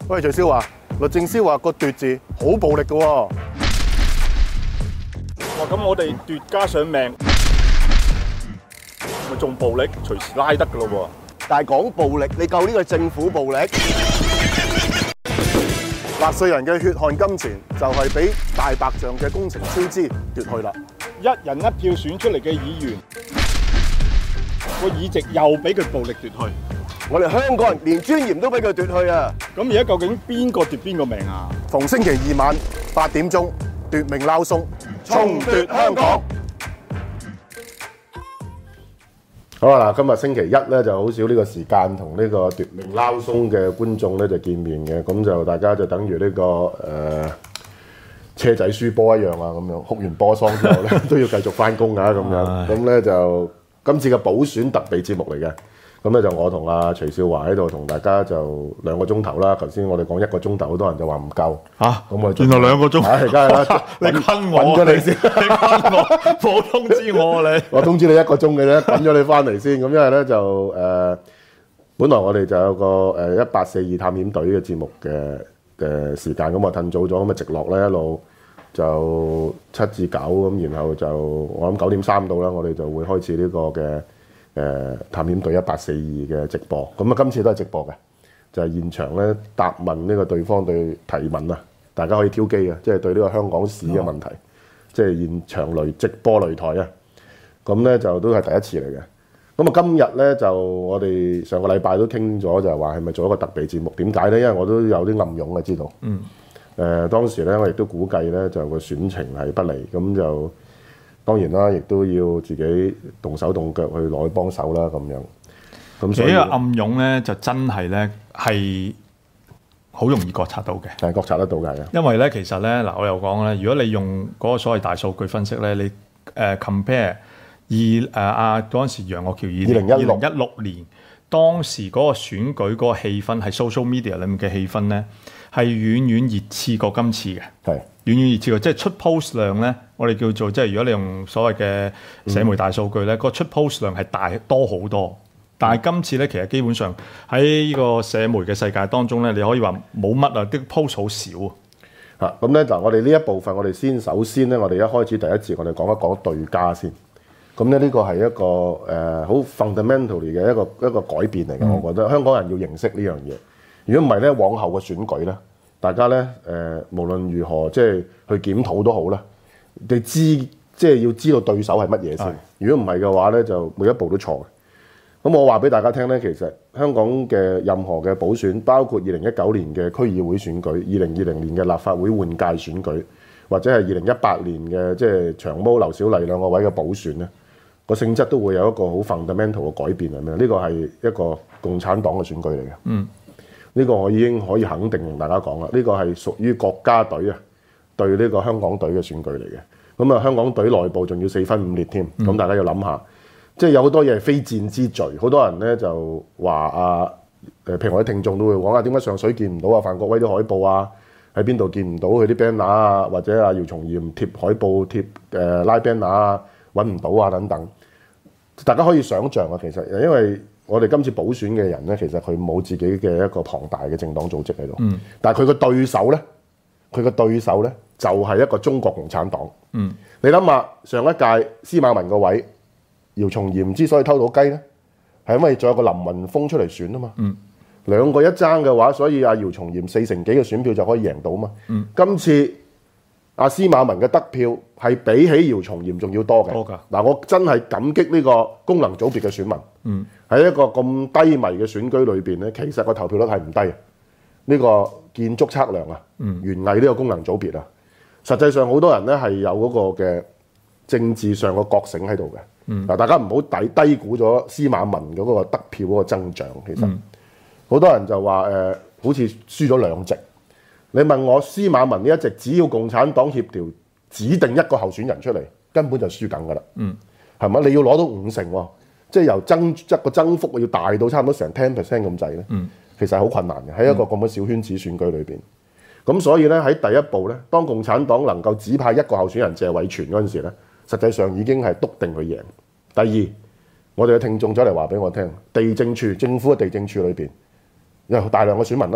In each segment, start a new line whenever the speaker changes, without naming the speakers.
喂，徐少華，律政司話個奪字好暴力嘅喎。
哇！咁我哋奪加上命，咪仲暴力，隨時拉得㗎咯喎！
但係講暴力，你夠呢個政府暴力？納稅人嘅血汗金錢就係俾大白象嘅工程超支奪去啦。
一人一票選出嚟嘅議員，個議席又俾佢暴力奪去。
我哋香港人連尊嚴都俾佢奪去啊！
咁而家究竟邊個奪邊個命啊？
逢星期二晚8點鐘，奪命撈鬆，重奪香港。好啊！嗱，今日星期一咧就好少呢個時間同呢個奪命撈鬆嘅觀眾咧就見面嘅，咁就大家就等於呢個車仔輸波一樣啊，咁樣哭完波喪之後咧都要繼續翻工㗎咁樣。咁咧就今次嘅補選特備節目嚟嘅，咁咧就我同阿徐少華喺度同大家就2個鐘頭啦。頭先我哋講1個鐘頭，好多人就話唔夠
嚇，
咁我
原來2個鐘，
係梗係啦，
你昆我，
揾咗你先，
你昆我，冇通知我你。
我通知你1個鐘嘅啫，揾咗你翻嚟先。咁因為咧就本來我哋就有個1842探險隊嘅節目嘅時間，咁我褪早咗，咁啊直落咧一路就7至9咁，然後就我諗9點3到啦，我哋就會開始呢個嘅探險隊1842嘅直播。咁啊今次都係直播嘅，就係現場咧答問呢個對方對提問啊，大家可以挑機嘅，即係對呢個香港史嘅問題，即係現場直播擂台啊。咁咧就都係第一次嚟嘅。咁啊今日咧就我哋上個禮拜都傾咗，就係話係咪做一個特備節目？點解咧？因為我都有啲暗湧嘅，知道。當時咧我亦都估計咧就個選情係不利，咁就當然啦，亦都要自己動手動腳去攞去幫手啦咁樣。咁所以
呢個暗湧咧就真係咧係好容易覺察到嘅，
係覺察得到嘅。
因為咧其實咧嗱，我又講咧，如果你用嗰個所謂大數據分析咧，你compare 嗰陣時楊岳橋2016年當時嗰個選舉嗰個氣氛係 social media 裏面嘅氣氛咧，係遠遠熱刺過今次嘅，係遠遠熱刺過，即係出 post 量咧，我哋叫做即係如果你用所謂嘅社媒大數據咧，個出 post 量係大多好多。但係今次咧，其實基本上喺呢個社媒嘅世界當中咧，你可以話冇乜啊，啲 post 好少啊。
咁咧嗱，我哋呢一部分，我哋首先咧，我哋一開始第一節，我哋講一講對家先。咁咧呢個係一個好 fundamentally 嘅一個改變嚟嘅，我覺得香港人要認識呢樣嘢。如果唔係咧，往後嘅選舉咧，大家咧無論如何即係去檢討都好啦，你即係要知道對手係乜嘢先。如果唔係嘅話咧，就每一步都錯嘅。咁我話俾大家聽咧，其實香港嘅任何嘅補選，包括2019年嘅區議會選舉、2020年嘅立法會換屆選舉，或者係2018年嘅即係長毛劉小麗2個位嘅補選咧，個性質都會有一個好 fundamental 嘅改變係咩？呢個係一個共產黨嘅選舉嚟嘅。呢個我已經可以肯定同大家講啦。呢個係屬於國家隊啊對呢個香港隊嘅選舉嚟嘅。咁啊，香港隊內部仲要4分5裂添。咁大家要諗下。即係有好多嘢係非戰之罪，好多人咧就話譬如我啲聽眾都會講啊，點解上水見唔到啊？范國威啲海報啊，喺邊度見唔到佢啲 banner 啊？或者姚松炎貼海報貼拉 banner 啊，揾唔到啊等等。大家可以想像啊，其實因為我哋今次補選嘅人咧，其實佢冇自己嘅一個龐大嘅政黨組織喺度，但係佢個對手咧就係一個中國共產黨。你諗下上一屆司馬文個位。姚松炎之所以偷到雞咧，係因為仲有個林雲峰出嚟選啊嘛。2個一爭嘅話，所以阿姚松炎4成幾嘅選票就可以贏到嘛。今次阿司馬文嘅得票係比起姚松炎仲要多嘅。嗱，我真係感激呢個功能組別嘅選民。喺一個咁低迷嘅選舉裏邊咧，其實個投票率係唔低。呢個建築測量啊，園藝呢個功能組別啊，實際上好多人咧係有嗰個嘅政治上個覺醒喺度嘅。嗱，大家唔好低估咗司馬文嗰個得票嗰個增長。其實好多人就話好似輸咗2席。你問我司馬文呢一席，只要共產黨協調指定一個候選人出嚟，根本就輸緊㗎啦。係咪？你要攞到5成喎，即係由個增幅要大到差唔多成10% 咁滯咧。其實係好困難嘅，喺一個咁嘅小圈子選舉裏邊。咁所以咧喺第一步咧，當共產黨能夠只派一個候選人謝偉銓嗰陣時咧，實際上已經係篤定佢贏。第二，我哋嘅聽眾走嚟話俾我聽，地政處政府嘅地政處裏邊有大量嘅選民啦，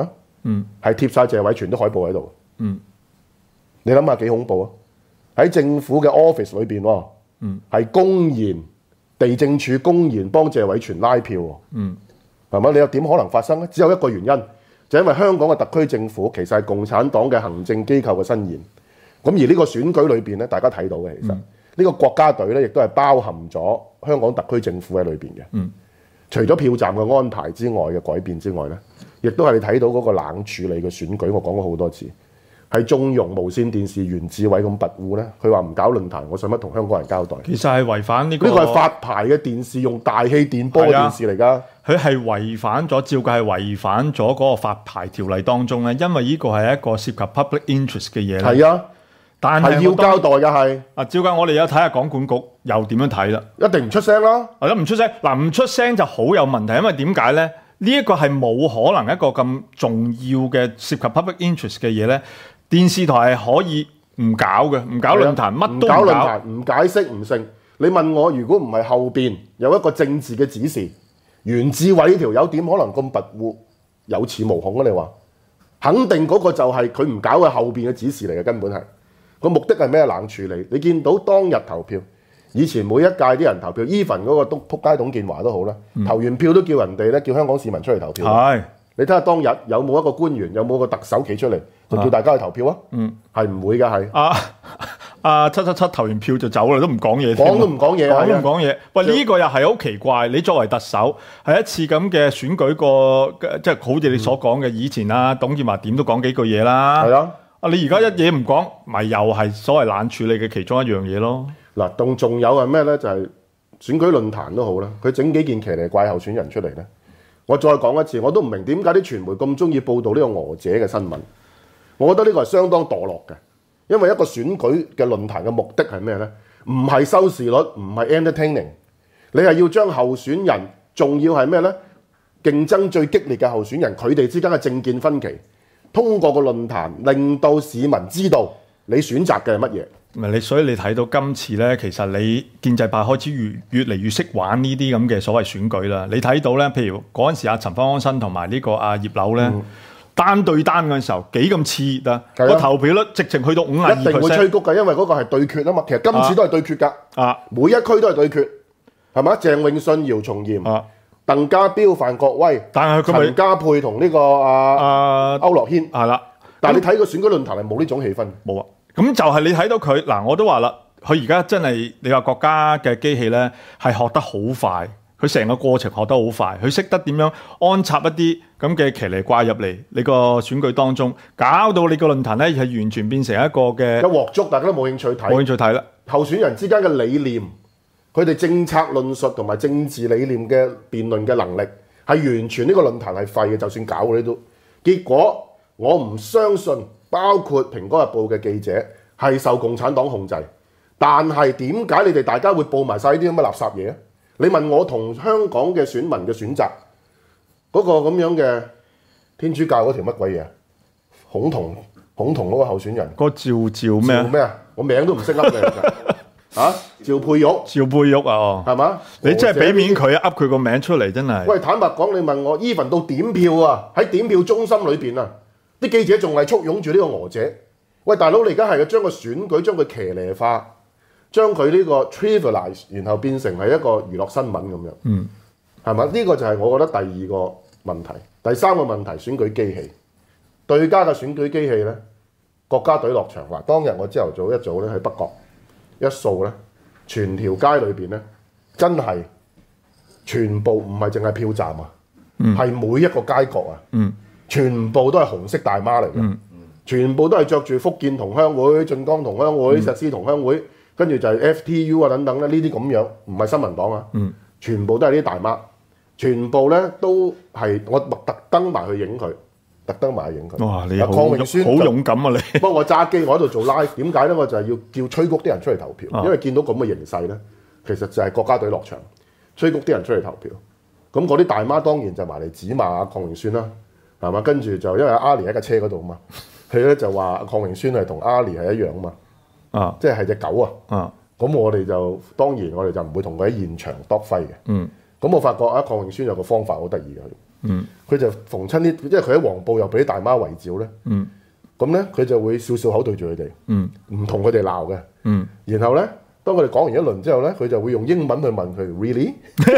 係貼晒謝偉銓啲海報喺度。你諗下幾恐怖啊！喺政府嘅 office 裏邊喎，係公然地政處公然幫謝偉銓拉票喎，係嘛？你又點可能發生咧？只有一個原因，就因為香港嘅特區政府其實係共產黨嘅行政機構嘅伸延。咁而呢個選舉裏邊咧，大家睇到嘅其實呢個國家隊咧，亦都係包含咗香港特區政府喺裏邊嘅。除咗票站嘅安排之外嘅改變之外咧，亦都係你睇到嗰個冷處理嘅選舉。我講過好多次。係縱容無線電視袁志偉咁跋扈咧，佢話唔搞論壇，我使乜同香港人交代？
其實係違反呢個。
呢個係發牌嘅電視，用大氣電波嘅電視嚟㗎。
佢係違反咗，照計係違反咗嗰個發牌條例當中咧，因為呢個係一個涉及 public interest 嘅嘢咧。
係啊，但係要交代嘅係。
照計我哋有睇下港管局又點樣睇啦？
一定唔出聲啦。
係咯，唔出聲嗱，唔出聲就好有問題，因為點解咧？呢一個係冇可能一個咁重要嘅涉及 public interest 嘅嘢咧。電視台係可以唔搞嘅，唔搞論壇，乜都唔搞。唔搞論壇，
唔解釋唔成。你問我，如果唔係後邊有一個政治嘅指示，袁志偉呢條友點可能咁跋扈有恃無恐啊？你話肯定嗰個就係佢唔搞嘅後邊嘅指示嚟嘅，根本係個目的係咩？冷處理。你見到當日投票，以前每一屆啲人投票 ，even 嗰個仆街董建華都好啦，投完票都叫人哋咧，叫香港市民出嚟投票。
係。
你睇下當日有冇一個官員，有冇個特首企出嚟，就叫大家去投票啊？係唔會㗎，係。
777投完票就走啦，都唔講嘢。
講都唔講嘢，
講都唔講嘢。喂，呢個又係好奇怪。你作為特首，係一次咁嘅選舉個，即係好似你所講嘅，以前董建華點都講幾句嘢啦。係啊。你而家一嘢唔講，咪又係所謂冷處理嘅其中一樣嘢咯。
嗱，仲有係咩咧？就係選舉論壇都好啦，佢整幾件騎呢怪候選人出嚟咧。我再講一次，我都唔明點解啲傳媒咁中意報導呢個娥姐嘅新聞。我覺得呢個係相當墮落嘅，因為一個選舉嘅論壇嘅目的係咩呢？唔係收視率，唔係 entertaining， 你係要將候選人，仲要係咩呢？競爭最激烈嘅候選人，佢哋之間嘅政見分歧，通過個論壇令到市民知道你選擇嘅係乜嘢。
所以你睇到今次咧，其實你建制派開始越嚟越識玩呢啲咁嘅所謂選舉啦。你睇到咧，譬如嗰陣時陳方安生同埋呢個葉劉咧，單對單嗰陣時候幾咁熾熱啊！個投票率直情去到52%，
一定會吹谷㗎，因為嗰個係對決啊嘛。其實今次都係對決㗎，每一區都係對決，係嘛？鄭永信、姚松炎、鄧家彪、范國威，
但係
陳家佩同呢個區諾軒係啦。但係你睇個選舉論壇係冇呢種氣氛，
冇啊。咁就係你睇到佢嗱，我都話啦，佢而家真係你話國家嘅機器咧，係學得好快，佢成個過程學得好快，佢識得點樣安插一啲咁嘅騎呢怪入嚟你個選舉當中，搞到你個論壇咧係完全變成一個嘅
一鑊粥，大家都冇興趣睇，
冇興趣睇啦。
候選人之間嘅理念，佢哋政策論述同埋政治理念嘅辯論嘅能力，係完全呢個論壇係廢嘅，就算搞嗰啲都。結果我唔相信。包括《蘋果日報》嘅記者係受共產黨控制，但係點解你哋大家會報埋晒呢啲咁嘅垃圾嘢啊？你問我同香港嘅選民嘅選擇嗰個咁樣嘅天主教嗰條乜鬼嘢？孔同嗰個候選人，
個趙咩
啊？我名都唔識噏嘅嚇，趙佩玉
啊，
係嘛？
你真係俾面佢噏佢個名出嚟，真係。
喂，坦白講，你問我 even 到點票啊，喺點票中心裏邊啊。啲記者仲係簇擁住呢個娥姐，喂大佬，你而家係將個選舉將佢騎呢化，將佢呢個 trivialize， 然後變成係一個娛樂新聞咁樣，係嘛？呢個就係我覺得第二個問題。第三個問題，選舉機器對家嘅選舉機器咧，國家隊落場話，當日我朝頭早一早咧喺北角一掃咧，全條街裏邊咧真係全部唔係淨係票站啊，係每一個街角啊。全部都係紅色大媽嚟嘅，全部都係着住福建同鄉會、晉江同鄉會、石獅同鄉會，跟住就係 FTU 啊等等咧，呢啲咁樣，唔係新民黨啊，全部都係啲大媽，全部咧都係我特登埋去影佢，
哇！你好勇敢啊你！
幫我揸機，我喺度做 live， 點解咧？我就係要叫催谷啲人出嚟投票，因為見到咁嘅形勢咧，其實就係國家隊落場，催谷啲人出嚟投票。咁嗰啲大媽當然就埋嚟指罵鄺榮宣啦。係嘛？跟住就因為阿里喺架車嗰度嘛，佢咧就話鄺榮宣係同阿里係一樣啊嘛，即係隻狗啊。咁我哋就當然我哋就唔會同佢喺現場篤揮嘅。咁我發覺鄺榮宣有個方法好得意嘅， 佢就逢親啲，因為佢喺黃埔又俾啲大媽圍剿咧。咁咧佢就會笑笑口對住佢哋，唔同佢哋鬧嘅。然後咧，當佢哋講完一輪之後咧，佢就會用英文去問佢 really。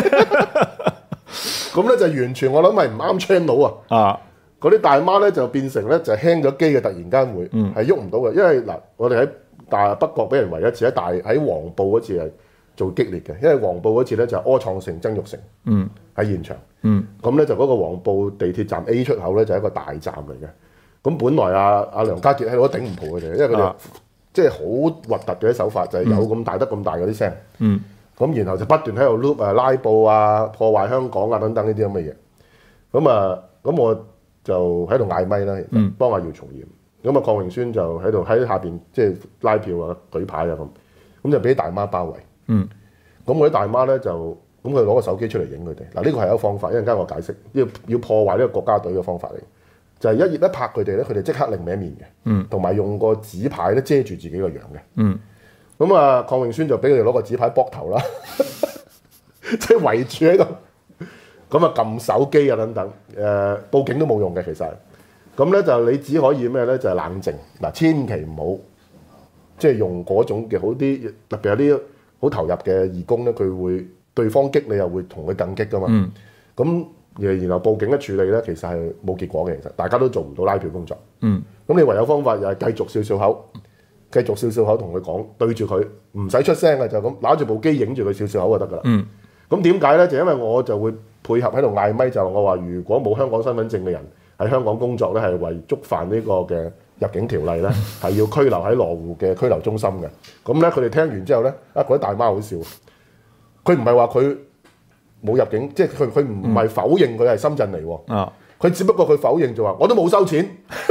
咁咧就完全我諗係唔啱 channel 啊！嗰啲大媽咧就變成咧就輕咗機嘅，突然間會係喐唔到嘅，因為嗱我哋喺大北角俾人圍一次，喺黃埔嗰次係做激烈嘅，因為黃埔嗰次咧就係柯創盛、曾鈺成喺現場，咁咧就嗰個黃埔地鐵站 A 出口咧就係一個大站嚟嘅，咁本來阿梁家傑喺度都頂唔蒲佢哋，因為佢哋即係好核突嘅手法，就係有咁大得咁大嗰啲聲，咁然後就不斷喺度 loop 拉布啊、破壞香港啊等等呢啲咁嘅嘢，咁我就喺度嗌咪啦，其實幫阿姚松炎，咁啊鄺榮宣就喺度喺下邊即係拉票啊、舉牌啊咁就俾啲大媽包圍。咁嗰啲大媽咧就咁佢攞個手機出嚟影佢哋。嗱呢個係一個方法，一陣間我解釋，要破壞呢個國家隊嘅方法嚟，就係一拍佢哋咧，佢哋即刻另歪面嘅，同埋用個紙牌咧遮住自己個樣嘅。咁啊鄺榮宣就俾佢哋攞個紙牌膊頭啦，即係圍住喺度。咁啊撳手機啊等等，報警都冇用嘅其實。咁咧就你只可以咩咧？就係冷靜嗱，千祈唔好即係用嗰種嘅好啲，特別有啲好投入嘅義工咧，佢會對方激你又會同佢更激噶嘛。咁然後報警一處理咧，其實係冇結果嘅。其實大家都做唔到拉票工作。咁你唯有方法又係繼續笑笑口，同佢講，對住佢唔使出聲嘅，就咁攞住部機影住佢笑笑口就得㗎啦。咁點解咧？就因為我就會配合喺度嗌咪，就我話如果冇香港身份證嘅人喺香港工作咧，係為觸犯呢個嘅入境條例咧，係要拘留喺羅湖嘅拘留中心嘅。咁咧佢哋聽完之後咧，嗰啲大媽好笑，佢唔係話佢冇入境，即係佢唔係否認佢係深圳嚟喎。佢只不過佢否認就話我都冇收錢。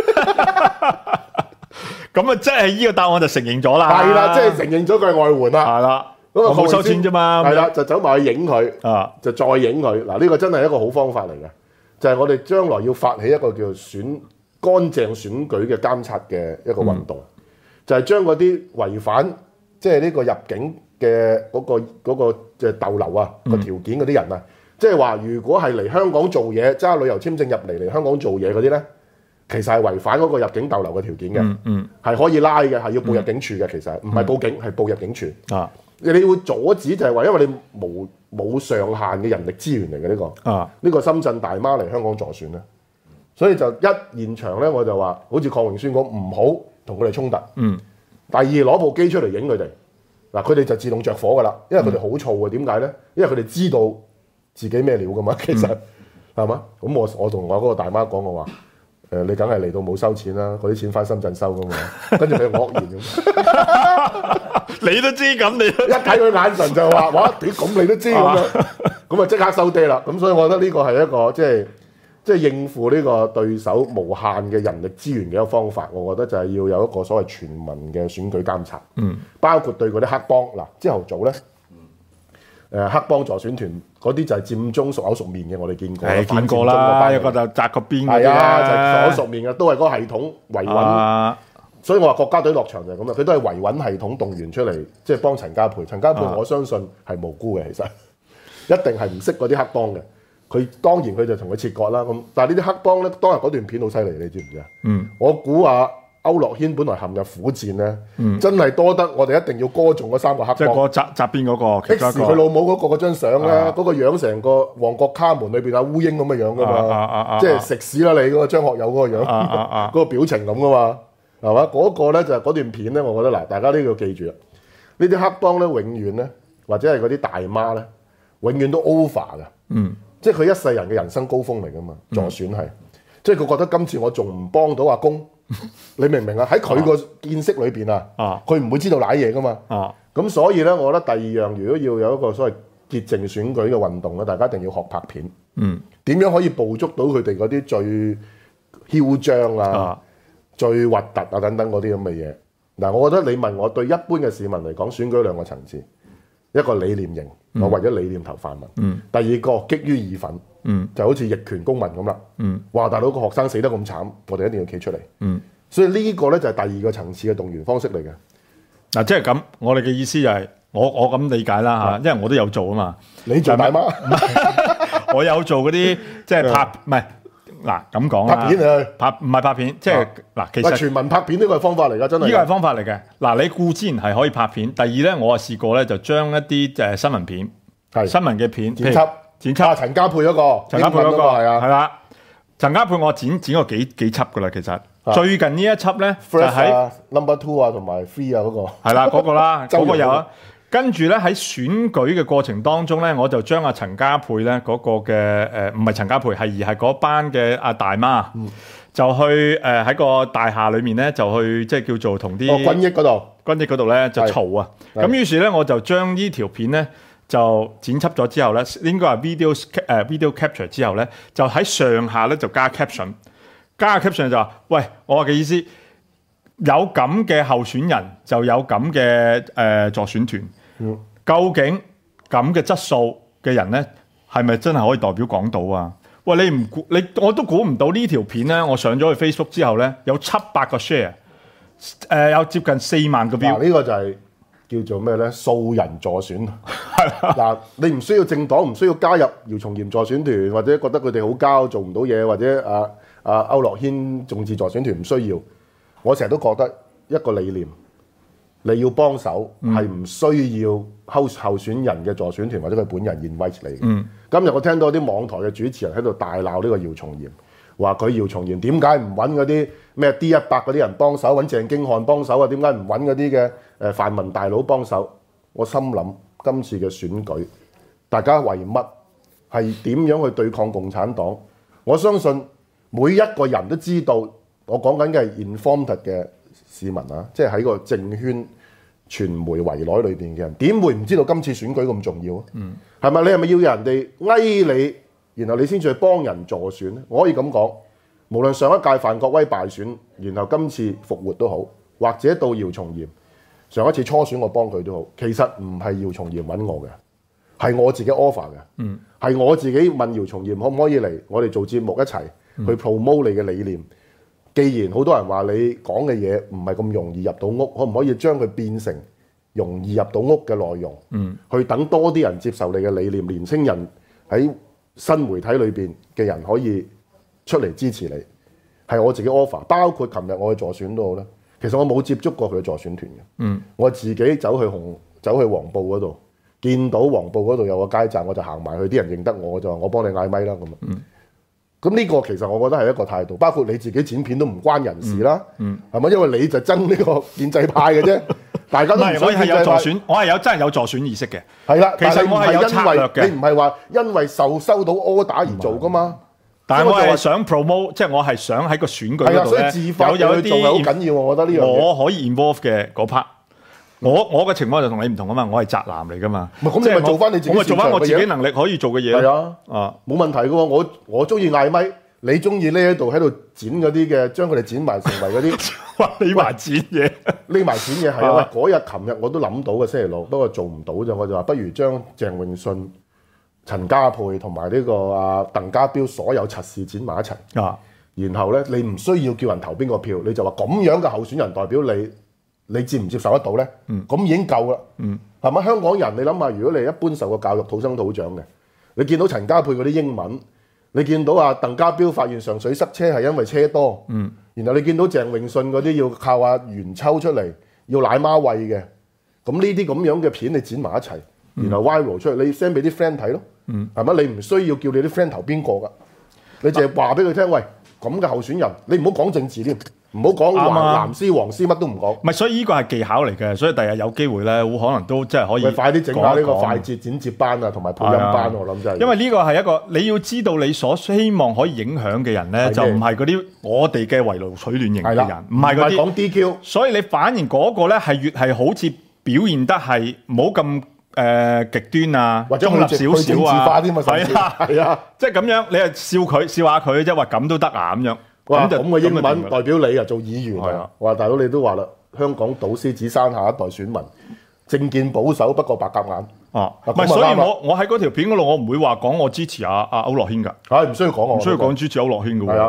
咁啊，即係呢個答案就承認咗啦。
係啦，即係承認咗佢係外援啦。
係啦。我冇收錢啫嘛，
係啦，就走埋去影佢，就再影佢。嗱，呢個真係一個好方法嚟嘅，就係我哋將來要發起一個叫乾淨選舉嘅監察嘅一個運動，就係將嗰啲違反即係呢個入境嘅嗰個即係逗留啊個條件嗰啲人啊，即係話如果係嚟香港做嘢揸旅遊簽證入嚟香港做嘢嗰啲咧，其實係違反嗰個入境逗留嘅條件嘅，係可以拉嘅，係要報入境處嘅，其實唔係報警，係報入境處。你會阻止就係話，因為你冇上限嘅人力資源嚟嘅呢個，呢個深圳大媽嚟香港助選咧，所以就現場咧我就話，好似鄺榮宣講，唔好同佢哋衝突。第二攞部機出嚟影佢哋，嗱佢哋就自動着火噶啦，因為佢哋好燥嘅，點解咧？因為佢哋知道自己咩料噶嘛，其實係嘛？咁我同我嗰個大媽講，我話你梗係嚟到冇收錢啦，嗰啲錢翻深圳收噶嘛，跟住佢愕然咁。
你都知咁，你
一睇佢眼神就話：哇！點咁你都知咁樣，咁啊即刻收爹啦。咁所以我覺得呢個係一個即係應付呢個對手無限嘅人力資源嘅一個方法。我覺得就係要有一個所謂全民嘅選舉監察，包括對嗰啲黑幫嗱，朝頭早咧，黑幫助選團嗰啲就係佔中熟口熟面嘅，我哋見過，
見過啦，有個就紮個邊嘅，
係啊，就係熟口熟面嘅，都係嗰個系統維穩。所以我話國家隊落場就係咁啦，佢都係維穩系統動員出嚟，即係幫陳家培。陳家培我相信係無辜嘅，其實一定係唔識嗰啲黑幫嘅。佢當然佢就同佢切割啦。咁但係呢啲黑幫咧，當日嗰段片好犀利，你知唔知啊？我估啊，區諾軒本來陷入苦戰咧，真係多得我哋一定要歌頌嗰三個黑幫。
即係嗰個側邊嗰個，
即時佢老母嗰張相咧，嗰個樣成個旺角卡門裏邊阿烏蠅咁嘅樣噶嘛，即係食屎啦你嗰個張學友嗰個樣，嗰個表情咁噶嘛。係嘛？嗰個咧就係嗰段片咧，我覺得嗱，大家都要記住啦。呢啲黑幫咧，永遠咧，或者係嗰啲大媽咧，永遠都 over 㗎。即係佢一世人嘅人生高峰嚟㗎嘛。助選係，即係佢覺得今次我仲唔幫到阿公，你明唔明啊？喺佢個見識裏邊啊，佢唔會知道賴嘢㗎嘛。咁所以咧，我覺得第二樣，如果要有一個所謂潔淨選舉嘅運動咧，大家一定要學拍片。點樣可以捕捉到佢哋嗰啲最囂張啊？最核突啊等等嗰啲咁嘅嘢，嗱，我覺得你問我對一般嘅市民嚟講，選舉兩個層次，一個理念型，我為咗理念投泛民；第二個激於義憤，就好似逆權公民咁啦。話大佬個學生死得咁慘，我哋一定要企出嚟。所以呢個咧就係第二個層次嘅動員方式嚟嘅。
嗱，即係咁，我哋嘅意思就係我咁理解啦嚇，因為我都有做啊嘛。
你做大媽？
我有做嗰啲即係拍，唔係嗱咁講啦，
拍片啊，
唔係拍片，即係嗱，其實
全民拍片呢個係方法嚟㗎，真係。
呢個係方法嚟嘅。嗱，你固之然係可以拍片，第二咧，我啊試過咧就將一啲新聞片、新聞嘅片
剪輯。陳家佩嗰個，
陳家佩嗰個
係啊，
係啦。陳家佩我剪過幾輯噶啦，其實最近呢一輯咧就喺
Number Two 啊，同埋 Three 啊嗰個，
係啦嗰個啦，嗰個有啊。跟住咧喺選舉嘅過程當中咧，我就將阿陳家佩咧嗰個嘅唔係陳家佩，而係嗰班嘅阿大媽，就去喺個大廈裏面咧就去即係叫做同啲
軍益嗰度
咧就嘈啊。咁於是咧我就將呢條片咧。就剪輯咗之後咧，應該係 video capture 之後咧，就喺上下咧就加 caption， 加 caption 就話：喂，我嘅意思有咁嘅候選人就有咁嘅助選團，究竟咁嘅質素嘅人咧，係咪真係可以代表港島啊？喂，我都估唔到呢條片咧，我上咗去 Facebook 之後咧，有700個 share， 有接近4萬個 view。
呢個就係叫做咩咧？素人助選。嗱，你唔需要政黨，唔需要加入姚松炎助選團，或者覺得佢哋好膠做唔到嘢，或者區諾軒眾志助選團唔需要。我成日都覺得一個理念，你要幫手係唔需要候選人嘅助選團或者佢本人 invite 你嘅。今日我聽到啲網台嘅主持人喺度大鬧呢個姚松炎，話佢姚松炎點解唔揾嗰啲咩 D100嗰啲人幫手，揾鄭經翰幫手啊？點解唔揾嗰啲嘅泛民大佬幫手？我心諗。今次嘅選舉，大家為乜係點樣去對抗共產黨？我相信每一個人都知道，我講緊嘅係 informed 嘅市民啊，即係喺個政圈傳媒圍內裏邊嘅人，點會唔知道今次選舉咁重要啊？係咪？你係咪要人哋翳你，然後你先至去幫人助選咧？我可以咁講，無論上一屆范國威敗選，然後今次復活都好，或者到姚松炎。上一次初選我幫佢都好，其實唔係姚松炎揾我嘅，係我自己 offer 嘅，係我自己問姚松炎可唔可以嚟我哋做節目一齊去 promote 你嘅理念。既然好多人話你講嘅嘢唔係咁容易入到屋，可唔可以將佢變成容易入到屋嘅內容？去等多啲人接受你嘅理念，年青人喺新媒體裏邊嘅人可以出嚟支持你，係我自己 offer。包括琴日我去助選都好啦。其實我冇接觸過佢嘅助選團嘅，我自己走去黃埔嗰度，見到黃埔嗰度有個街站，我就行埋去，啲人認得我就話我幫你嗌咪啦咁啊。咁呢個其實我覺得係一個態度，包括你自己剪片都唔關人事啦，係咪？因為你就憎呢個建制派嘅啫，大家都唔想建制派。我係有助選，
我係真係有助選意識嘅。
係啦，
其實我係有策略嘅，
你唔係話因為收到 order 而做噶嘛。
但係我係想 promote， 即係我係想喺個選舉嗰度咧有一啲
好緊要，我覺得呢樣嘢
我可以 involve 嘅嗰 part。我嘅情況就同你唔同啊嘛，我係宅男嚟噶嘛。
咁你咪做翻你自己，
我咪做翻我自己能力可以做嘅嘢。
係啊，冇問題嘅喎。我中意嗌咪，你中意匿喺度剪嗰啲嘅，將佢哋剪埋成為嗰啲
匿埋剪嘢，
匿埋剪嘢係啊。嗰日琴日我都諗到嘅星期六，不過做唔到啫。我就話不如將鄭泳舜、陳家佩同埋呢個鄧家彪所有柒事剪埋一齊，然後咧你唔需要叫人投邊個票，你就話咁樣嘅候選人代表你接唔接受得到咧？咁已經夠啦，係咪？香港人你諗下，如果你一般受過教育、土生土長嘅，你見到陳家佩嗰啲英文，你見到鄧家彪發現上水塞車係因為車多，然後你見到鄭泳舜嗰啲要靠袁秋出嚟要奶媽餵嘅，咁呢啲咁樣嘅片你剪埋一齊，然後 viral 出嚟，你 send 俾啲 friend 睇咯。係咪？你唔需要叫你啲 friend 投邊個噶，你淨係話俾佢聽，喂，咁嘅候選人，你唔好講政治添，唔好講藍絲黃絲乜都唔講。
唔係，所以呢個係技巧嚟嘅，所以第日有機會咧，會可能都即係可以
快啲整下呢個快捷剪接班啊，同埋配音班，我諗真係。
因為呢個係一個你要知道你所希望可以影響嘅人咧，就唔係嗰啲我哋嘅圍爐取暖型嘅人，唔係嗰啲
講 DQ。所
以你反而嗰個咧係越係好似表現得係唔好咁。極端啊，
或者
中立少少啊，
係啊，
即係咁樣，你係笑下佢啫，話咁都得啊咁樣。
咁嘅英文代表你啊做議員啊，話大佬你都話啦，香港倒獅子山下一代選民，政見保守不過白鴿眼。
唔係，所以我喺嗰條片嗰度，我唔會話講我支持阿區諾軒㗎。
唔需要講，
唔需要講支持區諾軒㗎喎。
係啊，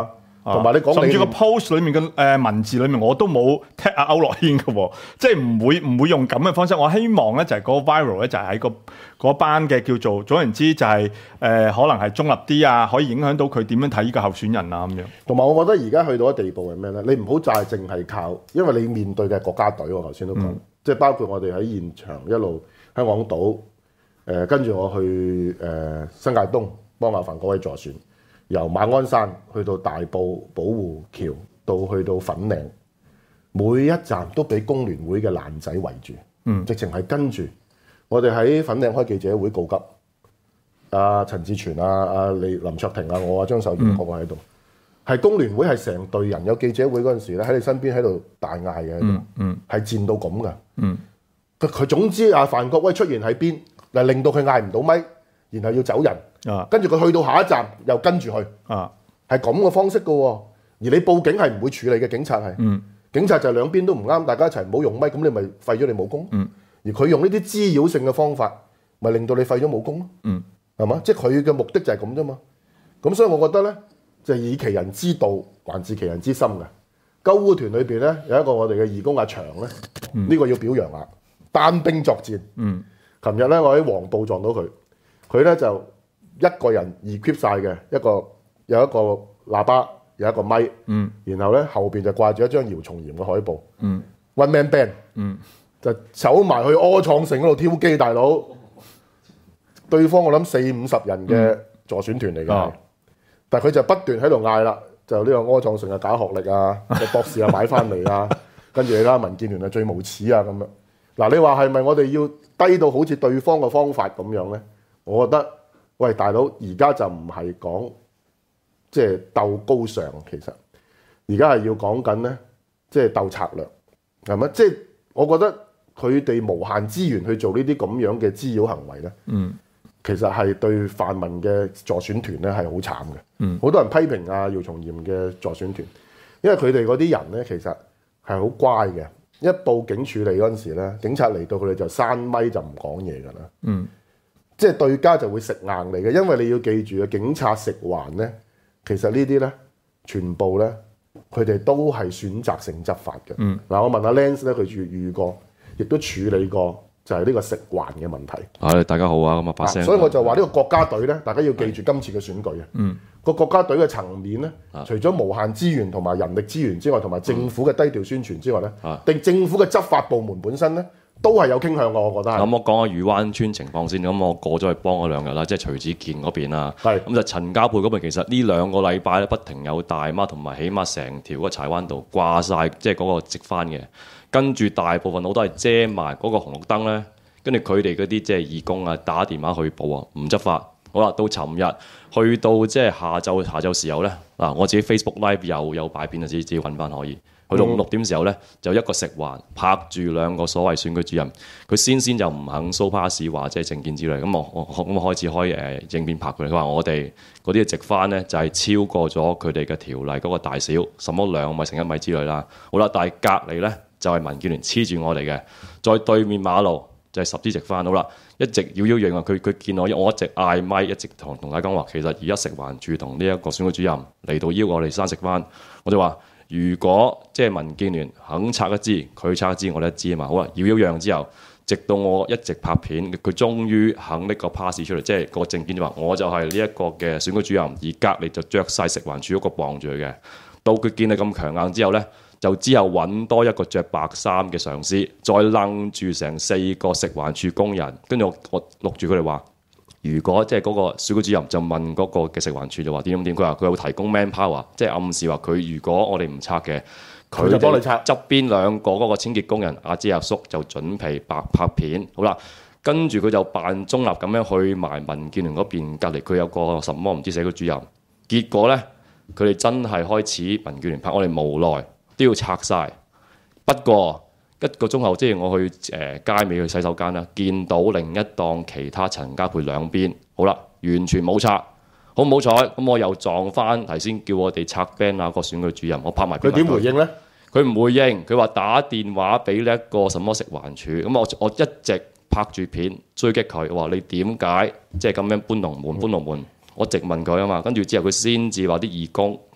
同埋你講
甚至個 post 裡面嘅文字裡面我都冇 tag 阿區諾軒嘅喎，即係唔會用咁嘅方式。我希望咧就係嗰個 viral 咧就係喺嗰班嘅叫做總言之就係可能係中立啲啊，可以影響到佢點樣睇呢個候選人啊咁樣。
同埋我覺得而家去到一地步係咩咧？你唔好就係淨係靠，因為你面對嘅國家隊，我頭先都講，即係包括我哋喺現場一路香港島跟住我去新界東幫阿范國威助選。由馬鞍山去到大埔寶湖橋，到去到粉嶺，每一站都俾工聯會嘅爛仔圍住，直情係跟住我哋喺粉嶺開記者會告急，陳志全林卓廷我張秀賢個個喺度，係工聯會係成隊人有記者會嗰陣時咧，喺你身邊喺度大嗌嘅，係賤到咁噶，佢總之范國威出現喺邊，嗱令到佢嗌唔到咪，然後要走人。跟住佢去到下一站又跟住去，係咁嘅方式嘅喎。而你報警係唔會處理嘅，警察係，警察就係兩邊都唔啱，大家一齊唔好用咪，咁你咪廢咗你武功。而佢用呢啲滋擾性嘅方法，咪令到你廢咗武功咯。係嘛？即係佢嘅目的就係咁啫嘛。咁所以我覺得咧，就係以其人之道還治其人之心嘅。救護團裏邊咧有一個我哋嘅義工阿祥咧，呢個要表揚啊，單兵作戰。琴日咧我喺黃埔撞到佢，佢咧就一個人equip晒嘅，有一個喇叭，有一個咪，然後咧後邊就掛住一張姚松炎嘅海報，One Man Band，就走埋去柯創盛嗰度挑機，大佬，對方我諗40-50人嘅助選團嚟嘅，但係佢就不斷喺度嗌啦，就呢個柯創盛嘅假學歷啊，個博士啊買翻嚟啊，跟住你啦民建聯係最無恥啊咁樣。嗱你話係咪我哋要低到好似對方嘅方法咁樣咧？我覺得。喂，大佬，而家就唔係講即係鬥高尚，其實而家係要講緊咧，即係鬥策略，係咪？即係我覺得佢哋無限資源去做呢啲咁樣嘅滋擾行為咧，其實係對泛民嘅助選團咧係好慘嘅。好多人批評姚松炎嘅助選團，因為佢哋嗰啲人咧其實係好乖嘅，一報警處理嗰陣時咧，警察嚟到佢哋就閂咪就唔講嘢㗎啦。即係對家就會食硬嚟嘅，因為你要記住啊，警察食環咧，其實呢啲咧全部咧，佢哋都係選擇性執法嘅。嗱，我問下 Lance 咧，佢遇過，亦都處理過，就係呢個食環嘅問題。
大家好啊，咁啊把聲。
所以我就話呢個國家隊咧，大家要記住今次嘅選舉啊。個國家隊嘅層面咧，除咗無限資源同埋人力資源之外，同埋政府嘅低調宣傳之外咧，定政府嘅執法部門本身咧，都係有傾向嘅，我覺得係。咁
我講下漁灣村情況先。咁我過咗去幫咗2日啦，即係徐子健嗰邊啦。咁就陳家珮嗰邊，其實呢2個禮拜咧，不停有大媽同埋起碼成條個柴灣道掛晒，即係嗰個直幡嘅。跟住大部分我都係遮埋嗰個紅綠燈咧。跟住佢哋嗰啲即係義工啊，打電話去報啊，唔執法。好啦，到尋日去到即係下晝時候咧，嗱我自己 Facebook Live 又有擺片啊，自己揾翻可以。去到5-6點時候咧，就一個食環拍住2個所謂選舉主任，佢先就唔肯 show pass 話即係證件之類，咁我開始開影片拍佢，佢話我哋嗰啲直幡咧就係超過咗佢哋嘅條例嗰個大小，什麼2米乘1米之類啦。好啦，但係隔離咧就係民建聯黐住我哋嘅，再對面馬路就係10支直幡。好啦，一直擾攘啊，佢見我一直嗌咪，一直同大家講話，其實而家食環署同呢一個選舉主任嚟到邀我哋閂食幡，我就話。如果即係民建聯肯拆一支，佢拆一支，我哋一支啊嘛。好啦，擾攘之後，直到我一直拍片，佢終於肯拎個 pass 出嚟，即係個證件就話我就係呢一個嘅選舉主任，而隔離就着晒食環署嗰個綁住佢嘅。到佢見你咁強硬之後呢，就之後揾多一個着白衫嘅上司，再楞住成4個食環署工人，跟住我錄住佢哋話。如果即係嗰個選舉主任就問嗰個嘅食環署就話點，佢話佢有提供 manpower， 即係暗示話佢如果我哋唔拆嘅，佢
就幫你拆。
側邊2個嗰個清潔工人阿姐阿叔就準備拍片，好啦，跟住佢就扮中立咁樣去埋民建聯嗰邊隔離，佢有個什麼唔知社區主任，結果咧佢哋真係開始民建聯拍，我哋無奈都要拆晒。不過1個鐘後，即係我去街尾去洗手間啦，見到另一檔其他陳家珮兩邊，好啦，完全冇拆，好唔好彩？咁我又撞翻頭先叫我哋拆 band 啊個選舉主任，我拍埋片。佢點回應咧？佢唔回應，佢話打電話俾呢一個什麼食環署，咁我一直拍住片追擊佢，話你點解即係咁樣搬龍門？我直問佢啊嘛，跟住之後佢先至話啲義工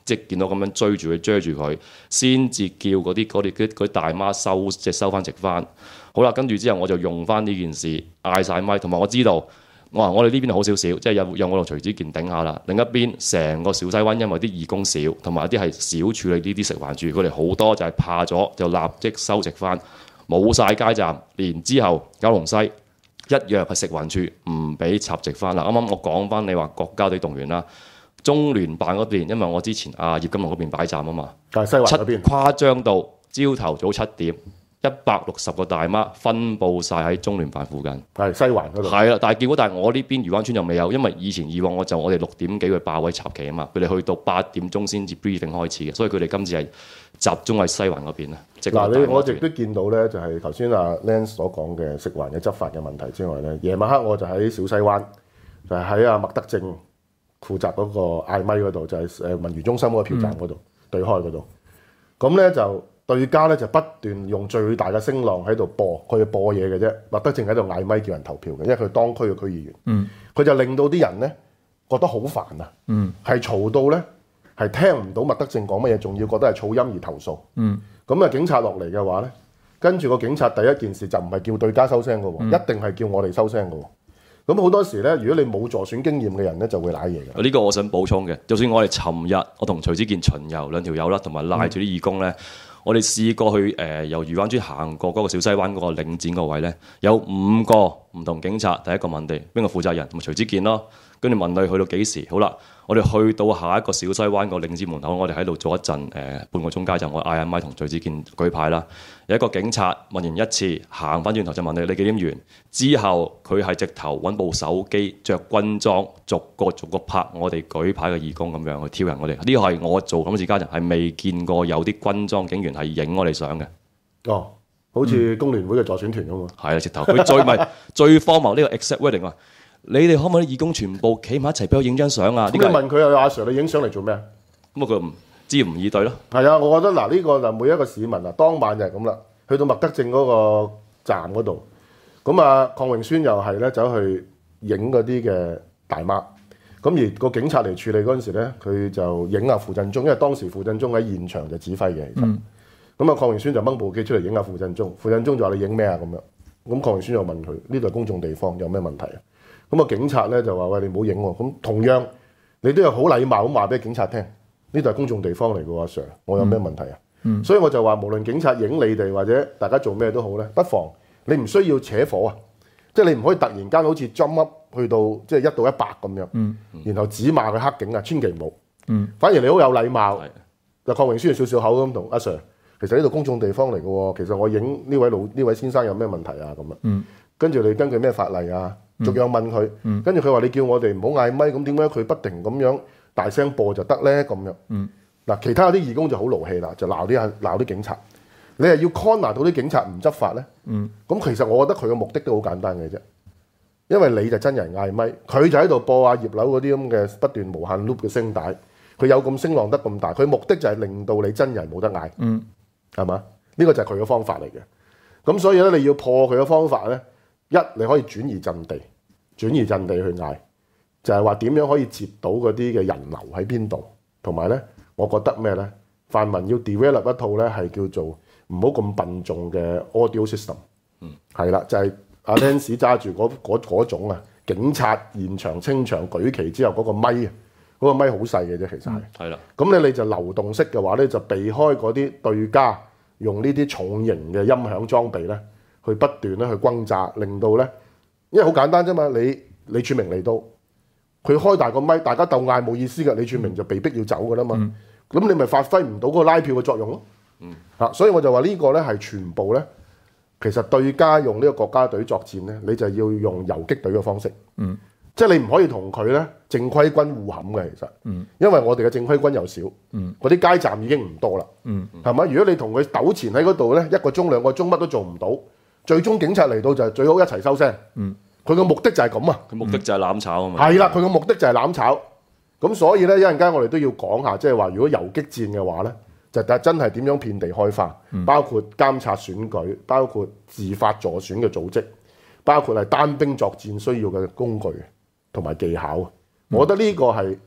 即係見到咁樣追住佢，先至叫嗰啲大媽收翻直翻。好啦，跟住之後我就用翻呢件事嗌晒咪，同埋我知道我哋呢邊好少少，即係有我同徐子健頂下啦。另一邊成個小西灣因為啲義工少，同埋啲係少處理呢啲食環署，佢哋好多就係怕咗，就立即收直翻，冇晒街站。連之後九龍西一樣係食環署唔俾插直翻啦。啱啱我講翻你話國家隊動員啦，中聯辦嗰邊，因為我之前葉金龍嗰邊擺站啊嘛，
但係西環嗰邊
誇張到朝頭早7點。160個大媽分佈晒喺中聯辦附近，
係西環嗰度。
係啦，但係我呢邊漁灣村就未有，因為以往我哋6點幾去霸位插旗啊嘛，佢哋去到8點鐘先至 briefing 開始嘅，所以佢哋今次係集中喺西環嗰邊啊。
嗱，我亦都見到咧，就係頭先阿 Lance 所講嘅食環嘅執法嘅問題之外咧，夜晚黑我就喺小西灣，就係喺阿麥德正負責嗰個嗌咪嗰度，就係文娛中心嗰個票站嗰度對開嗰度，咁咧就。對家咧就不斷用最大嘅聲浪喺度播，佢播嘢嘅啫。麥德正喺度嗌咪叫人投票嘅，因為佢當區嘅區議員。佢就令到啲人咧覺得好煩啊。係嘈到咧係聽唔到麥德正講乜嘢，仲要覺得係噪音而投訴。咁啊警察落嚟嘅話咧，跟住個警察第一件事就唔係叫對家收聲嘅喎，一定係叫我哋收聲嘅喎。咁好多時咧，如果你冇助選經驗嘅人咧，就會賴嘢嘅。
呢個我想補充嘅，就算我哋尋日我同徐子健巡遊2條友啦，同埋賴住啲義工咧。我哋試過去由漁灣村行過嗰個小西灣嗰個領展個位咧，有5個唔同警察。第一個問地邊個負責人，咪徐子健咯。跟住問佢去到幾時？好啦，我哋去到下一個小西灣個領展門口，我哋喺度做一陣半個鐘街站，我嗌阿咪同徐子健舉牌啦。有一個警察問完一次，行翻轉頭就問你幾點完？之後佢係直頭揾部手機，着軍裝，逐個拍我哋舉牌嘅義工咁樣去挑人我哋。呢個係我做咁次街站係未見過有啲軍裝警員係影我哋相嘅。
哦，好似工聯會嘅助選團咁嘛。
係啊，直頭佢最荒謬呢個 except wedding 啊！你哋可唔可以義工全部企埋一齊俾我影張相啊？
咁你問佢阿 Sir 你影相嚟做咩啊？
咁佢唔知唔以對咯。
係啊，我覺得嗱呢個就每一個市民啊，當晚就係咁啦。去到麥德正嗰個站嗰度，咁啊鄺榮宣又係咧走去影嗰啲嘅大媽。咁而個警察嚟處理嗰陣時咧，佢就影阿傅振中，因為當時傅振中喺現場就指揮嘅。其實咁啊鄺榮宣就掹部機出嚟影阿傅振中，傅振中就話你影咩啊咁樣。咁鄺榮宣就問佢呢度係公眾地方，有咩問題啊？咁啊警察咧就話喂，你唔好影喎。咁同樣你都有好禮貌咁話俾警察聽，呢度係公眾地方嚟嘅喎，阿 Sir， 我有咩問題啊？所以我就話無論警察影你哋或者大家做咩都好咧，不妨你唔需要扯火啊，即係你唔可以突然間好似 jump up 去到即係1到100咁樣，然後指罵佢黑警啊，千祈唔好。反而你好有禮貌，就鄺榮宣少少口咁同阿 Sir， 其實呢度公眾地方嚟嘅喎，其實我影呢位先生有咩問題啊咁啊？跟住你根據咩法例啊？逐樣問佢，跟住佢話你叫我哋唔好嗌咪，咁點解佢不停咁樣大聲播就得咧？咁樣，嗱其他啲義工就好勞氣啦，就鬧啲警察。你係要 corner 到啲警察唔執法咧？咁其實我覺得佢嘅目的都好簡單嘅啫，因為你就真人嗌咪，佢就喺度播葉劉嗰啲咁嘅不斷無限 loop 嘅聲帶，佢有咁聲浪得咁大，佢目的就係令到你真人冇得嗌，係嘛？呢個就係佢嘅方法嚟嘅。咁所以咧，你要破佢嘅方法咧。你可以轉移陣地去嗌，就係話點樣可以截到嗰啲嘅人流喺邊度，同埋咧，我覺得咩咧？泛民要 develop 一套咧係叫做唔好咁笨重嘅 audio system，係啦，就係阿 Lance 揸住嗰種啊，警察現場清場舉旗之後嗰個咪啊，嗰個咪好細嘅啫，其實係啦。咁你就流動式嘅話咧，就避開嗰啲對家用呢啲重型嘅音響裝備咧。去不斷咧去轟炸，令到咧，因為好簡單啫嘛。李柱銘嚟到，佢開大個咪，大家鬥嗌冇意思㗎。李柱銘就被逼要走㗎啦嘛。咁你咪發揮唔到嗰個拉票嘅作用咯。所以我就話呢個咧係全部咧，其實對家用呢個國家隊作戰咧，你就要用游擊隊嘅方式。即係你唔可以同佢咧正規軍互冚嘅，其實。因為我哋嘅正規軍又少，嗰啲街站已經唔多啦。係咪？如果你同佢糾纏喺嗰度咧，1個鐘2個鐘乜都做唔到。最終警察嚟到就係最好一齊收聲。佢個目的就係咁啊！
佢目的就係攬炒啊嘛。
係啦，佢個目的就係攬炒。咁所以咧，一陣間我哋都要講下，即係話如果游擊戰嘅話咧，就真係點樣遍地開花，包括監察選舉，包括自發助選嘅組織，包括係單兵作戰需要嘅工具同埋技巧。我覺得呢個係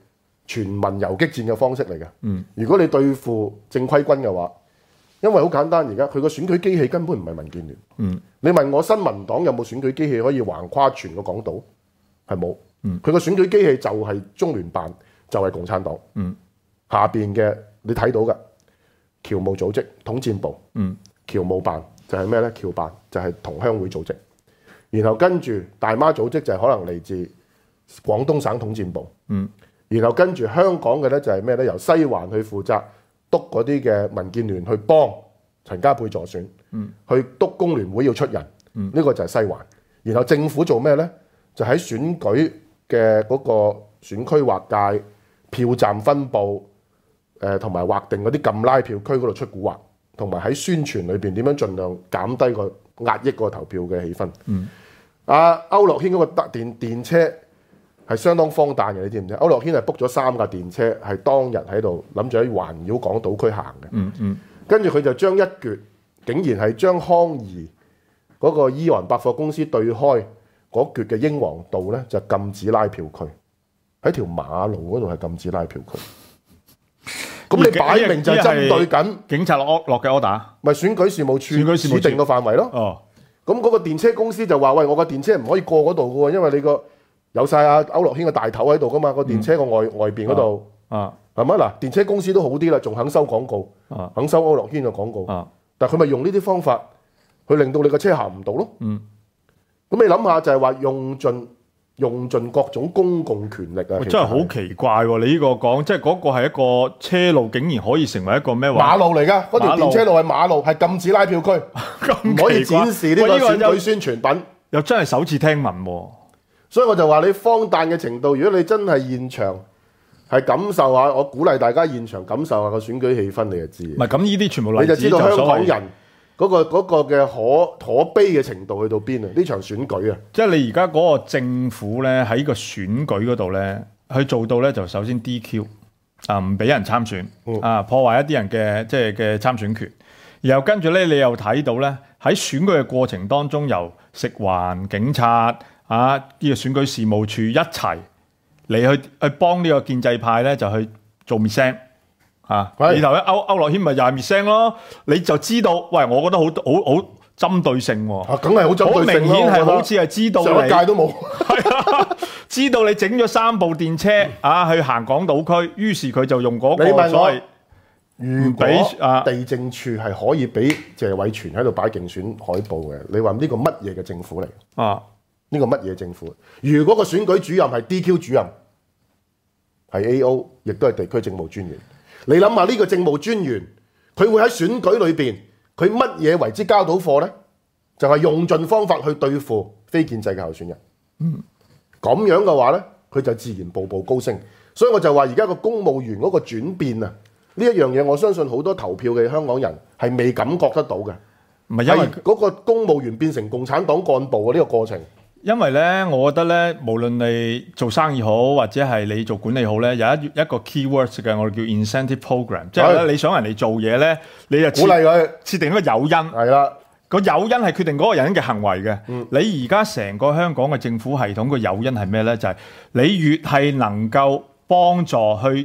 全民游擊戰嘅方式嚟嘅。如果你對付正規軍嘅話，因為好簡單，而家佢個選舉機器根本唔係民建聯。你問我新民黨有冇選舉機器可以橫跨全個港島？係冇。佢個選舉機器就係中聯辦，就係共產黨。下邊嘅你睇到嘅僑務組織統戰部，僑務辦就係咩呢？僑辦就係同鄉會組織，然後跟住大媽組織就係可能嚟自廣東省統戰部，然後跟住香港嘅呢就係咩呢？由西環去負責督嗰啲嘅民建聯去幫陳家佩助選，去督工聯會要出人，呢個就係西環。然後政府做咩呢？就喺選舉嘅嗰個選區劃界、票站分佈，同埋劃定嗰啲禁拉票區嗰度出蠱惑，同埋喺宣傳裏邊點樣盡量減低個壓抑個投票嘅氣氛。阿區諾軒嗰個電車係相當荒誕嘅，你知唔知？區諾軒係 book 咗3架電車，係當日喺度諗住喺環繞港島區行嘅。跟住佢就將一橛，竟然係將康怡嗰個伊環百貨公司對開嗰橛嘅英皇道咧，就禁止拉票區，喺條馬路嗰度係禁止拉票區。咁你擺明就係針對緊
警察落嘅 order，
咪選舉事務處指定個範圍咯。咁嗰個電車公司就話：喂，我個電車唔可以過嗰度嘅喎，因為你個有晒阿區諾軒嘅大頭喺度噶嘛，個電車個外邊嗰度係咪？嗱，電車公司都好啲啦，仲肯收廣告，肯收區諾軒嘅廣告。但係佢咪用呢啲方法去令到你個車行唔到咯。咁你諗下就係話用盡各種公共權力啊！
真係好奇怪喎！你呢個講即係嗰個係一個車路，竟然可以成為一個咩話？
馬路嚟㗎，嗰條電車路係馬路，係禁止拉票區，唔可以展示呢個選舉宣傳品。
又真係首次聽聞喎！
所以我就話你荒誕嘅程度，如果你真係現場係感受下，我鼓勵大家現場感受下個選舉氣氛，你就知。
唔係咁，呢啲全部例子
你就知道香港人嗰個嘅可悲嘅程度去到邊啊！呢場選舉啊，
即係你而家嗰個政府咧喺個選舉嗰度咧，去做到咧就首先 DQ 啊，唔俾人參選啊，破壞一啲人嘅即係嘅參選權。然後跟住咧，你又睇到咧喺選舉嘅過程當中，由食環、警察啊呢個選舉事務處一齊嚟去幫呢個建制派咧就去做滅聲。然後咧區諾軒咪又係滅聲咯，你就知道，喂，我覺得好針對性喎，
梗係好針對性咯，
好明顯係好似係知道你
上一屆都冇，
知道你整咗3部電車去行港島區，於是佢就用嗰個所謂，
如果地政處係可以俾謝偉銓喺度擺競選海報嘅，你話呢個乜嘢嘅政府嚟？呢個乜嘢政府？如果個選舉主任係 DQ 主任，係 AO， 亦都係地區政務專員。你諗下呢個政務專員，佢會喺選舉裏邊，佢乜嘢為之交到貨呢？就係用盡方法去對付非建制嘅候選人。咁樣嘅話呢，佢就自然步步高升。所以我就話而家個公務員嗰個轉變啊，呢一樣嘢我相信好多投票嘅香港人係未感覺得到嘅。唔係因為嗰個公務員變成共產黨幹部嘅呢個過程。
因為咧，我覺得咧，無論你做生意好，或者係你做管理好咧，有一個 keywords 嘅，我哋叫 incentive program，即係咧你想人哋做嘢咧，你就鼓勵佢設定一個誘因。係啦，個誘因係決定嗰個人嘅行為嘅。你而家成個香港嘅政府系統個誘因係咩咧？就係你越係能夠幫助去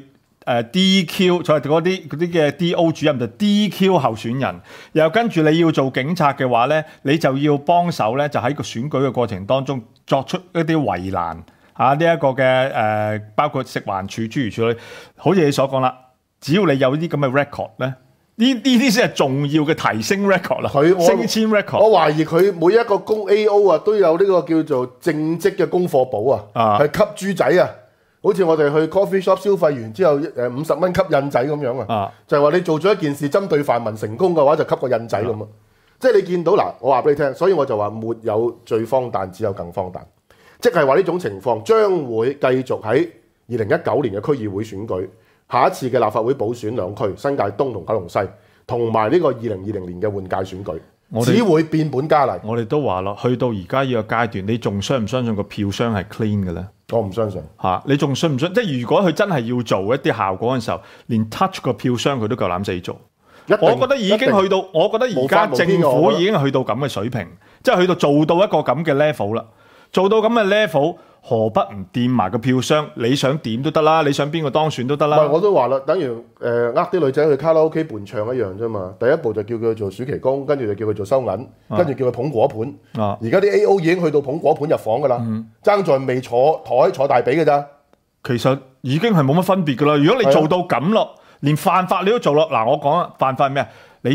DQ， 所謂嗰啲嘅 DO 主任就 DQ 候選人，又跟住你要做警察嘅話咧，你就要幫手咧，就喺個選舉嘅過程當中作出一啲圍欄呢一個嘅包括食環署諸如此類，好似你所講啦，只要你有啲咁嘅 record 咧，呢啲先係重要嘅提升 record 啦，升遷 record。我懷疑佢每一個公 AO 啊都有呢個叫做正職嘅功課簿啊，係吸豬仔啊。好似我哋去 coffee shop 消費完之後，50蚊吸印仔咁樣啊，就係話你做咗一件事針對泛民成功嘅話，就吸個印仔咁啊。即係你見到嗱，我話俾你聽，所以我就話沒有最荒誕，只有更荒誕。即係話呢種情況將會繼續喺2019年嘅區議會選舉，下一次嘅立法會補選2區，新界東同九龍西，同埋呢個2020年嘅換屆選舉，只會變本加厲。我哋都話咯，去到而家呢個階段，你仲相唔相信個票箱係 clean 嘅咧？我唔相信你仲信唔信？即係如果佢真係要做一啲效果嘅時候，連 touch 個票箱佢都夠膽死做。我覺得已經去到，我覺得而家政府已經去到咁嘅水平，即係去到做到一個咁嘅 level 啦。做到咁嘅 level， 何不唔掂埋個票箱？你想點都得啦，你想邊個當選都得啦。
我都話啦，等於啲女仔去卡拉 OK 伴唱一樣啫嘛。第一步就叫佢做暑期工，跟住就叫佢做收銀，跟住叫佢捧果盤。而家啲 A.O. 已經去到捧果盤入房噶啦，爭在未坐台坐大髀嘅咋。
其實已經係冇乜分別噶啦。如果你做到咁咯，連犯法你都做咯。嗱，我講啊，犯法係咩啊？你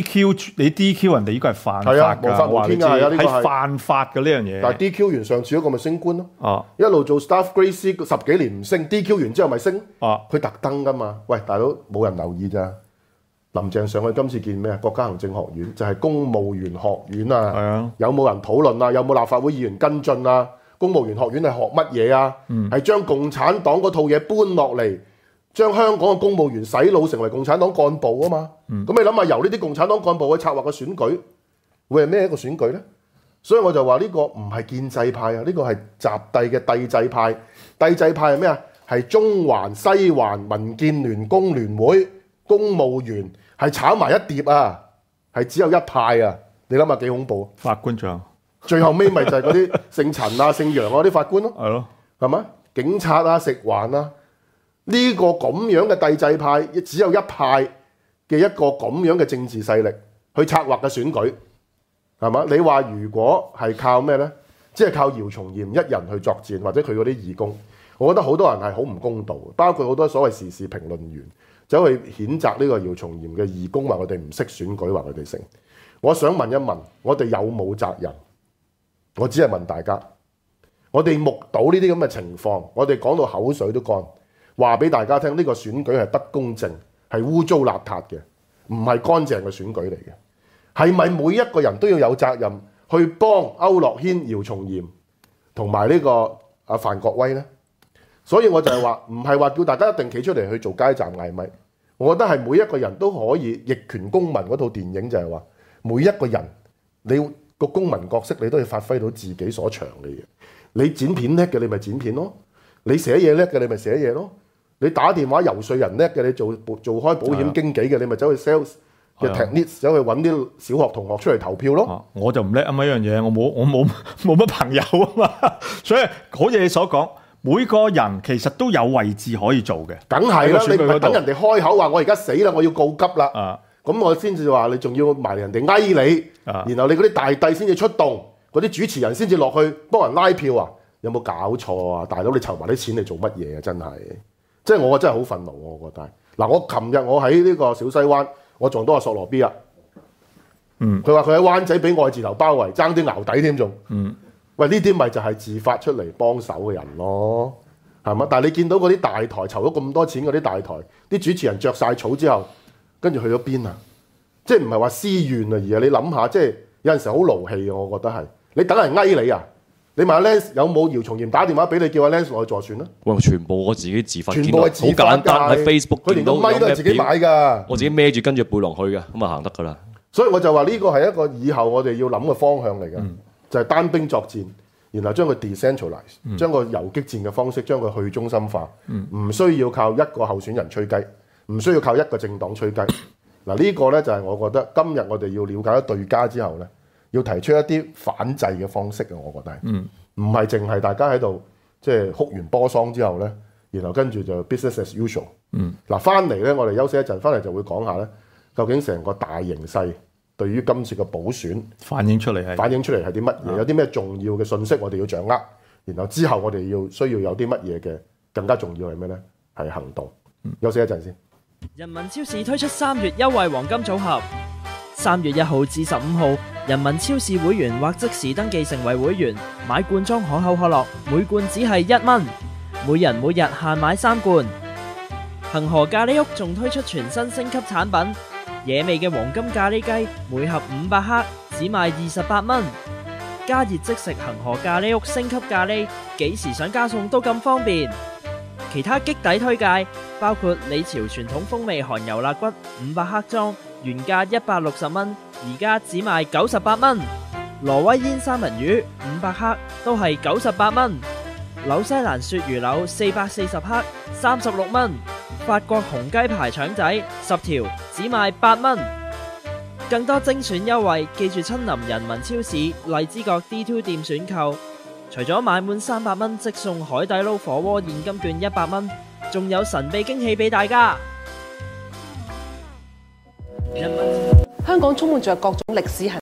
DQ 人哋呢個係犯法㗎，
無法無天㗎，
係犯法嘅呢樣嘢。
但係 DQ 完上次嗰個咪升官咯，一路做 staff grade 10幾年唔升 ，DQ 完之後咪升，佢特登㗎嘛。喂，大佬冇人留意咋？林鄭上去今次見咩啊？國家行政學院就係公務員學院啊，有冇人討論啊？有冇立法會議員跟進啊？公務員學院係學乜嘢啊？係將共產黨嗰套嘢搬落嚟。將香港嘅公務員洗腦成為共產黨幹部啊嘛，咁你諗下由呢啲共產黨幹部去策劃嘅選舉，會係咩一個選舉呢？所以我就話呢個唔係建制派啊，呢個係習帝嘅帝制派。帝制派係咩啊？係中環、西環、民建聯、工聯會、公務員係炒埋一碟啊，係只有一派啊！你諗下幾恐怖？
法官長
最後尾咪就係嗰啲姓陳啊、姓楊啊啲法官咯，
係咯，
係嘛？警察啊、食環啊。呢個咁樣嘅帝制派，只有一派嘅一個咁樣嘅政治勢力去策劃嘅選舉，係嘛？你話如果係靠咩呢？即係靠姚松炎一人去作戰，或者佢嗰啲義工，我覺得好多人係好唔公道，包括好多所謂時事評論員走去譴責呢個姚松炎嘅義工，話佢哋唔識選舉，話佢哋成。我想問一問，我哋有冇責任？我只係問大家，我哋目睹呢啲咁嘅情況，我哋講到口水都乾。話俾大家聽，呢個選舉係不公正，係污糟邋遢嘅，唔係乾淨嘅選舉嚟嘅。係咪每一個人都要有責任去幫區諾軒、姚松炎同埋呢個范國威呢？所以我就係話，唔係話叫大家一定企出嚟去做街站嗌咪。我覺得係每一個人都可以逆權公民嗰套電影就係話，每一個人你個公民角色你都要發揮到自己所長嘅嘢。你剪片叻嘅你咪剪片咯，你寫嘢叻嘅你咪寫嘢咯。你打電話遊說人叻嘅，你做開保險經紀嘅，你咪走去 sales 嘅 technique，走去揾啲小學同學出嚟投票咯。我就唔叻啊嘛，一樣嘢，我冇乜朋友啊嘛，所以好似你所講，每個人其實都有位置可以做嘅。梗係啦，你唔係等人哋開口話我而家死啦，我要告急啦，咁我先至話你仲要埋人哋翳你，然後你嗰啲大帝先至出動，嗰啲主持人先至落去幫人拉票啊？有冇搞錯啊？大佬你籌埋啲錢嚟做乜嘢啊？真係。即係我真係好憤怒，我覺得嗱，我琴日我喺呢個小西灣，我撞到阿索羅 B 啊，佢話佢喺灣仔俾愛字頭包圍，爭啲淆底添仲，喂呢啲咪就係自發出嚟幫手嘅人咯，係嘛？但係你見到嗰啲大台籌咗咁多錢嗰啲大台，啲主持人着晒草之後，跟住去咗邊啊？即係唔係話私怨啊，而係你諗下，即係有陣時好勞氣嘅，我覺得係你等人翳你啊！你問阿 Lance 有冇姚松炎打電話俾你叫阿 Lance 落去助選啦？喂，全部我自己自發，全部係自發，好簡單喺 Facebook 佢連個咪都係自己買㗎，我自己孭住跟住背囊去嘅，咁啊行得㗎啦。所以我就話呢個係一個以後我哋要諗嘅方向嚟嘅，就係單兵作戰，然後將佢 decentralize，將個游擊戰嘅方式將佢去中心化，唔需要靠一個候選人吹雞，唔需要靠一個政黨吹雞。嗱呢個咧就係我覺得今日我哋要了解咗對家之後咧。要提出一啲反制嘅方式啊！我覺得唔係淨係大家喺度即係哭完波桑之後咧，然後跟住就 business as usual。嗱翻嚟咧，我哋休息一陣，翻嚟就會講下咧，究竟成個大形勢對於今次嘅補選反映出嚟係啲乜嘢？有啲咩重要嘅信息我哋要掌握，然後之後我哋需要有啲乜嘢嘅更加重要係咩咧？係行動。休息一陣先。
人民超市推出3月優惠黃金組合。3月1號至15號，人民超市會員或即時登記成為會員，買罐裝可口可樂，每罐只係1蚊，每人每日限買3罐。恒河咖喱屋仲推出全新升級產品，野味嘅黃金咖喱雞，每盒500克，只賣28蚊。加熱即食恒河咖喱屋升級咖喱，幾時想加餸都咁方便。其他激抵推介包括李朝傳統風味韓油肋骨500克裝，原價160蚊，而家只賣98蚊。挪威煙三文魚500克都係98蚊。紐西蘭鱈魚柳440克36蚊。法國紅雞排腸仔10條只賣8蚊。更多精選優惠，記住親臨人民超市荔枝角 D2 店選購。 除咗買滿300蚊即送海底撈火鍋現金券100蚊，仲有神秘驚喜俾大家。
香港充滿着各種歷史痕。